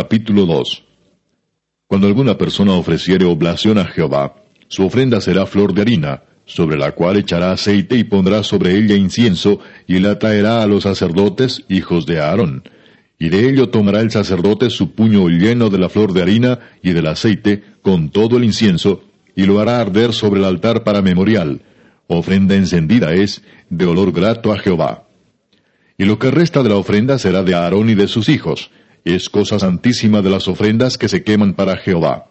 Capítulo 2. Cuando alguna persona ofreciere oblación a Jehová, su ofrenda será flor de harina, sobre la cual echará aceite y pondrá sobre ella incienso, y la traerá a los sacerdotes, hijos de Aarón. Y de ello tomará el sacerdote su puño lleno de la flor de harina y del aceite, con todo el incienso, y lo hará arder sobre el altar para memorial. Ofrenda encendida es, de olor grato a Jehová. Y lo que resta de la ofrenda será de Aarón y de sus hijos. Es cosa santísima de las ofrendas que se queman para Jehová.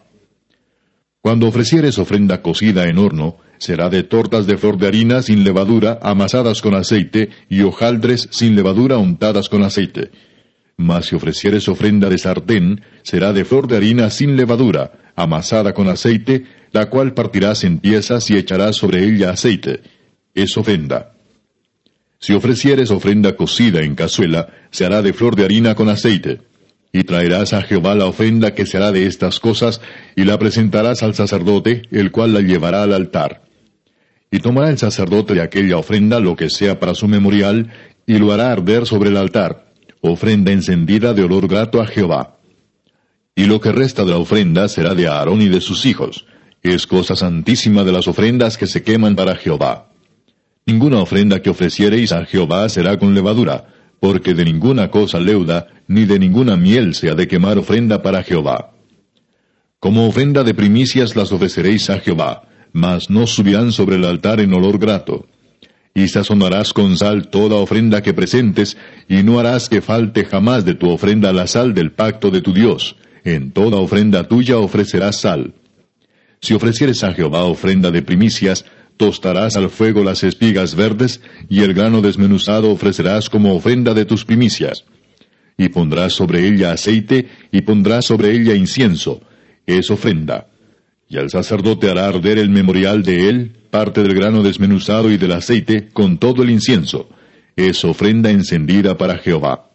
Cuando ofrecieres ofrenda cocida en horno, será de tortas de flor de harina sin levadura, amasadas con aceite, y hojaldres sin levadura untadas con aceite. Mas si ofrecieres ofrenda de sartén, será de flor de harina sin levadura, amasada con aceite, la cual partirás en piezas y echarás sobre ella aceite. Es ofrenda. Si ofrecieres ofrenda cocida en cazuela, se hará de flor de harina con aceite. Y traerás a Jehová la ofrenda que se hará de estas cosas, y la presentarás al sacerdote, el cual la llevará al altar. Y tomará el sacerdote de aquella ofrenda lo que sea para su memorial, y lo hará arder sobre el altar, ofrenda encendida de olor grato a Jehová. Y lo que resta de la ofrenda será de Aarón y de sus hijos. Es cosa santísima de las ofrendas que se queman para Jehová. Ninguna ofrenda que ofreciereis a Jehová será con levadura, porque de ninguna cosa leuda, ni de ninguna miel se ha de quemar ofrenda para Jehová. Como ofrenda de primicias las ofreceréis a Jehová, mas no subirán sobre el altar en olor grato. Y sazonarás con sal toda ofrenda que presentes, y no harás que falte jamás de tu ofrenda la sal del pacto de tu Dios. En toda ofrenda tuya ofrecerás sal. Si ofrecieres a Jehová ofrenda de primicias, tostarás al fuego las espigas verdes, y el grano desmenuzado ofrecerás como ofrenda de tus primicias. Y pondrás sobre ella aceite, y pondrás sobre ella incienso. Es ofrenda. Y el sacerdote hará arder el memorial de él, parte del grano desmenuzado y del aceite, con todo el incienso. Es ofrenda encendida para Jehová.